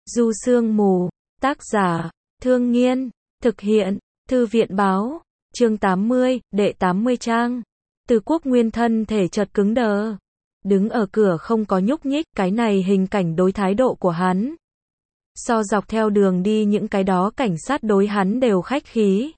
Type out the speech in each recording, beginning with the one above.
Du Sương Mù, tác giả, Thương Nghiên, thực hiện, Thư viện báo, chương 80, đệ 80 trang. Từ Quốc Nguyên thân thể chợt cứng đờ, đứng ở cửa không có nhúc nhích, cái này hình cảnh đối thái độ của hắn. So dọc theo đường đi những cái đó cảnh sát đối hắn đều khách khí,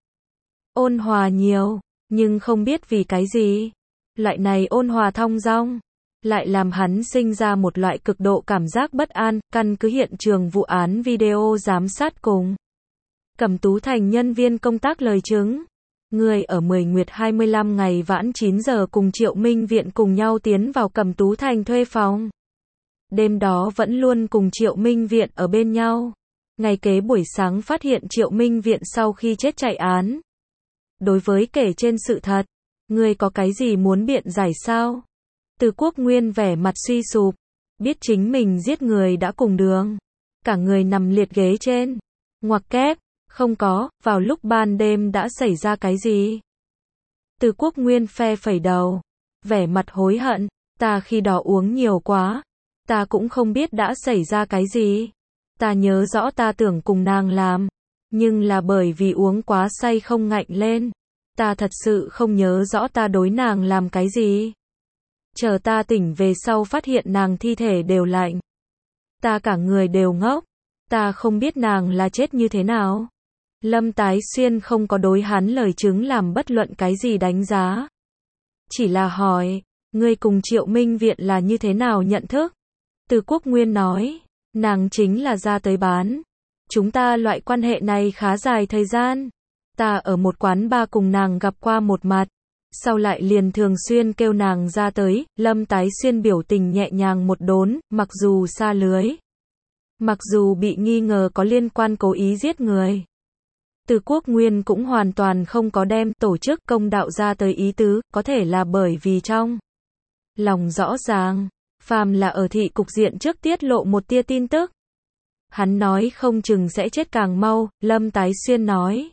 ôn hòa nhiều, nhưng không biết vì cái gì. Loại này ôn hòa thong dong lại làm hắn sinh ra một loại cực độ cảm giác bất an. Căn cứ hiện trường vụ án video giám sát cùng Cẩm Tú Thành nhân viên công tác lời chứng, người ở 10 Nguyệt 25 ngày vãn 9 giờ cùng Triệu Minh Viện cùng nhau tiến vào Cẩm Tú Thành thuê phòng. Đêm đó vẫn luôn cùng Triệu Minh Viện ở bên nhau. Ngày kế buổi sáng phát hiện Triệu Minh Viện sau khi chết chạy án. Đối với kể trên sự thật, người có cái gì muốn biện giải sao? Từ Quốc Nguyên vẻ mặt suy sụp, biết chính mình giết người đã cùng đường, cả người nằm liệt ghế trên. Ngoặc kép, không có, vào lúc ban đêm đã xảy ra cái gì? Từ Quốc Nguyên phe phẩy đầu, vẻ mặt hối hận, ta khi đó uống nhiều quá, ta cũng không biết đã xảy ra cái gì. Ta nhớ rõ ta tưởng cùng nàng làm, nhưng là bởi vì uống quá say không ngạnh lên. Ta thật sự không nhớ rõ ta đối nàng làm cái gì. Chờ ta tỉnh về sau phát hiện nàng thi thể đều lạnh. Ta cả người đều ngốc. Ta không biết nàng là chết như thế nào. Lâm Tái Xuyên không có đối hắn lời chứng làm bất luận cái gì đánh giá. Chỉ là hỏi, ngươi cùng Triệu Minh Viện là như thế nào nhận thức? Từ Quốc Nguyên nói, nàng chính là ra tới bán. Chúng ta loại quan hệ này khá dài thời gian. Ta ở một quán bar cùng nàng gặp qua một mặt, sau lại liền thường xuyên kêu nàng ra tới. Lâm Tái Xuyên biểu tình nhẹ nhàng một đốn, mặc dù xa lưới, mặc dù bị nghi ngờ có liên quan cố ý giết người. Từ Quốc Nguyên cũng hoàn toàn không có đem tổ chức công đạo ra tới ý tứ, có thể là bởi vì trong lòng rõ ràng, phàm là ở thị cục diện trước tiết lộ một tia tin tức, hắn nói không chừng sẽ chết càng mau. Lâm Tái Xuyên nói,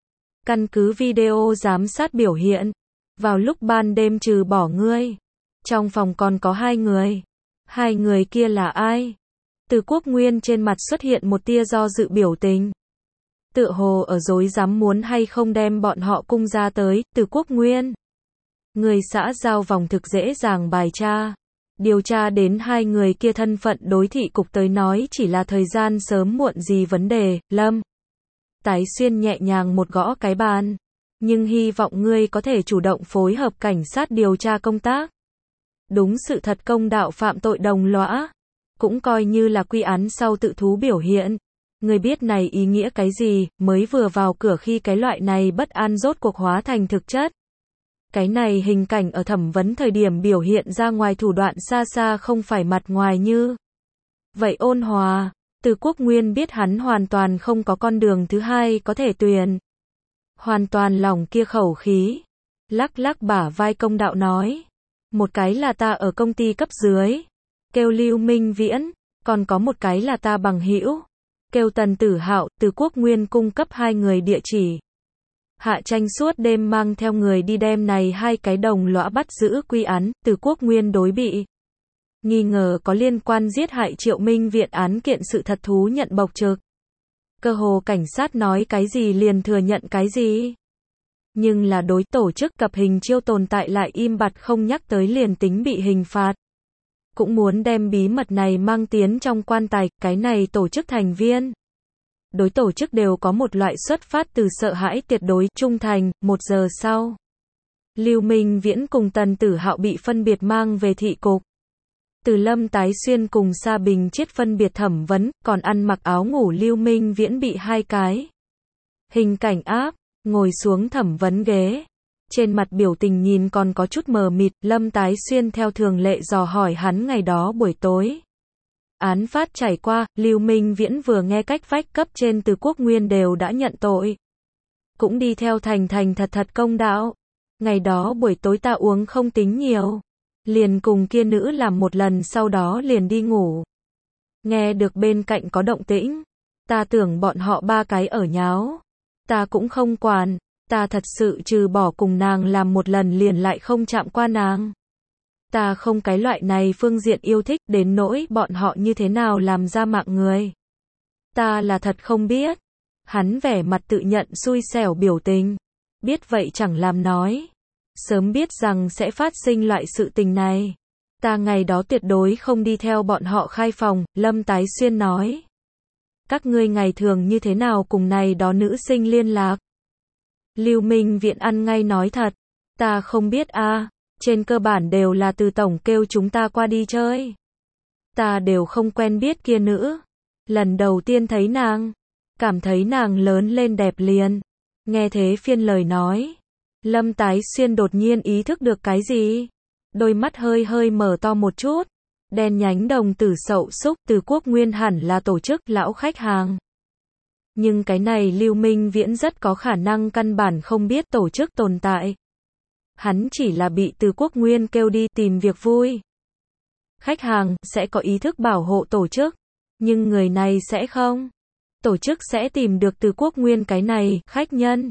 căn cứ video giám sát biểu hiện, vào lúc ban đêm trừ bỏ ngươi, trong phòng còn có 2 người. 2 người kia là ai? Từ Quốc Nguyên trên mặt xuất hiện một tia do dự biểu tình, tựa hồ ở dối dám muốn hay không đem bọn họ cung ra tới. Từ Quốc Nguyên, người xã giao vòng thực dễ dàng bài tra, điều tra đến 2 người kia thân phận đối thị cục tới nói chỉ là thời gian sớm muộn gì vấn đề. Lâm Tái Xuyên nhẹ nhàng một gõ cái bàn, nhưng hy vọng ngươi có thể chủ động phối hợp cảnh sát điều tra công tác. Đúng sự thật công đạo phạm tội đồng lõa, cũng coi như là quy án sau tự thú biểu hiện. Ngươi biết này ý nghĩa cái gì? Mới vừa vào cửa khi cái loại này bất an rốt cuộc hóa thành thực chất. Cái này hình cảnh ở thẩm vấn thời điểm biểu hiện ra ngoài thủ đoạn xa xa không phải mặt ngoài như vậy ôn hòa. Từ Quốc Nguyên biết hắn hoàn toàn không có con đường thứ hai có thể tuyển. Hoàn toàn lòng kia khẩu khí, lắc lắc bả vai công đạo nói, một cái là ta ở công ty cấp dưới, kêu Lưu Minh Viễn, còn có một cái là ta bằng hữu, kêu Tần Tử Hạo. Từ Quốc Nguyên cung cấp 2 người địa chỉ. Hạ Tranh suốt đêm mang theo người đi đem này 2 cái đồng lõa bắt giữ quy án. Từ Quốc Nguyên đối bị nghi ngờ có liên quan giết hại Triệu Minh Viện án kiện sự thật thú nhận bộc trực. Cơ hồ cảnh sát nói cái gì liền thừa nhận cái gì. Nhưng là đối tổ chức cập hình chiêu tồn tại lại im bặt không nhắc tới, liền tính bị hình phạt cũng muốn đem bí mật này mang tiến trong quan tài. Cái này tổ chức thành viên đối tổ chức đều có một loại xuất phát từ sợ hãi tuyệt đối trung thành. 1 giờ sau, Lưu Minh Viễn cùng Tần Tử Hạo bị phân biệt mang về thị cục. Từ Lâm Tái Xuyên cùng Sa Bình Chiết phân biệt thẩm vấn, còn ăn mặc áo ngủ Lưu Minh Viễn bị 2 cái hình cảnh áp, ngồi xuống thẩm vấn ghế. Trên mặt biểu tình nhìn còn có chút mờ mịt. Lâm Tái Xuyên theo thường lệ dò hỏi hắn ngày đó buổi tối án phát trải qua. Lưu Minh Viễn vừa nghe cách vách cấp trên Từ Quốc Nguyên đều đã nhận tội, cũng đi theo thành thật công đạo. Ngày đó buổi tối ta uống không tính nhiều, liền cùng kia nữ làm một lần, sau đó liền đi ngủ. Nghe được bên cạnh có động tĩnh, ta tưởng bọn họ 3 cái ở nháo, ta cũng không quản. Ta thật sự trừ bỏ cùng nàng làm một lần liền lại không chạm qua nàng. Ta không cái loại này phương diện yêu thích, đến nỗi bọn họ như thế nào làm ra mạng người. Ta là thật không biết. Hắn vẻ mặt tự nhận xui xẻo biểu tình. Biết vậy chẳng làm nói. Sớm biết rằng sẽ phát sinh loại sự tình này. Ta ngày đó tuyệt đối không đi theo bọn họ khai phòng, Lâm Tái Xuyên nói. Các ngươi ngày thường như thế nào cùng này đó nữ sinh liên lạc? Lưu Minh Viễn ăn ngay nói thật. Ta không biết a, trên cơ bản đều là từ tổng kêu chúng ta qua đi chơi. Ta đều không quen biết kia nữ. Lần đầu tiên thấy nàng, cảm thấy nàng lớn lên đẹp liền. Nghe thế phiên lời nói, Lâm Tái Xuyên đột nhiên ý thức được cái gì. Đôi mắt hơi hơi mở to một chút. Đen nhánh đồng tử sậu xúc, Từ Quốc Nguyên hẳn là tổ chức lão khách hàng. Nhưng cái này Lưu Minh Viễn rất có khả năng căn bản không biết tổ chức tồn tại. Hắn chỉ là bị Từ Quốc Nguyên kêu đi tìm việc vui. Khách hàng sẽ có ý thức bảo hộ tổ chức, nhưng người này sẽ không. Tổ chức sẽ tìm được Từ Quốc Nguyên cái này khách nhân,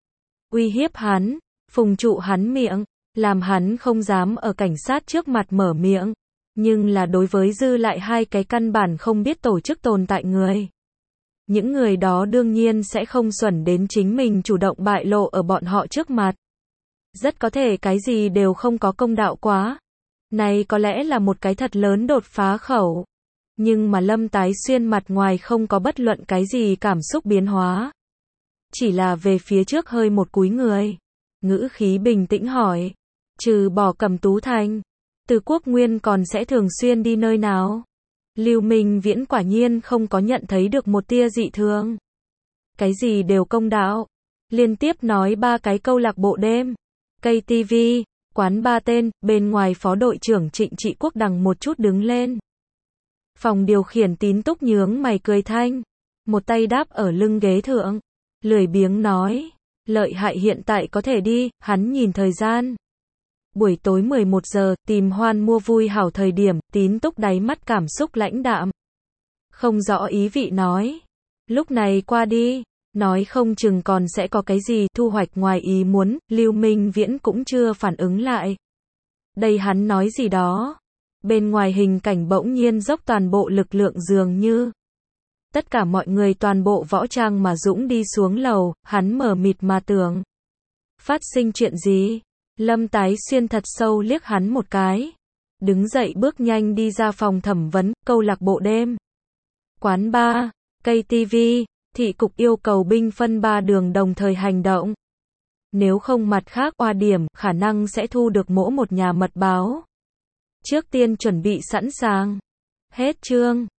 uy hiếp hắn, phùng trụ hắn miệng, làm hắn không dám ở cảnh sát trước mặt mở miệng. Nhưng là đối với dư lại hai cái căn bản không biết tổ chức tồn tại người, những người đó đương nhiên sẽ không xuẩn đến chính mình chủ động bại lộ ở bọn họ trước mặt. Rất có thể cái gì đều không có công đạo quá. Này có lẽ là một cái thật lớn đột phá khẩu. Nhưng mà Lâm Tái Xuyên mặt ngoài không có bất luận cái gì cảm xúc biến hóa. Chỉ là về phía trước hơi một cúi người. Ngữ khí bình tĩnh hỏi. Trừ bỏ Cẩm Tú Thành, Từ Quốc Nguyên còn sẽ thường xuyên đi nơi nào? Lưu Minh Viễn quả nhiên không có nhận thấy được một tia dị thường. Cái gì đều công đạo. Liên tiếp nói 3 cái câu lạc bộ đêm, KTV, quán ba tên, bên ngoài phó đội trưởng Trịnh Trị Quốc đằng một chút đứng lên. Phòng điều khiển Tín Túc nhướng mày cười thanh, một tay đáp ở lưng ghế thượng, lười biếng nói, lợi hại hiện tại có thể đi, hắn nhìn thời gian. Buổi tối 11 giờ, tìm hoan mua vui hảo thời điểm, Tín Túc đáy mắt cảm xúc lãnh đạm. Không rõ ý vị nói, lúc này qua đi, nói không chừng còn sẽ có cái gì thu hoạch ngoài ý muốn. Lưu Minh Viễn cũng chưa phản ứng lại. Đây hắn nói gì đó. Bên ngoài hình cảnh bỗng nhiên dốc toàn bộ lực lượng dường như. Tất cả mọi người toàn bộ võ trang mà dũng đi xuống lầu, hắn mờ mịt mà tưởng. Phát sinh chuyện gì? Lâm Tái Xuyên thật sâu liếc hắn một cái. Đứng dậy bước nhanh đi ra phòng thẩm vấn, câu lạc bộ đêm, quán bar, KTV. Thị cục yêu cầu binh phân 3 đường đồng thời hành động. Nếu không mặt khác oa điểm, khả năng sẽ thu được mỗi một nhà mật báo. Trước tiên chuẩn bị sẵn sàng. Hết chương.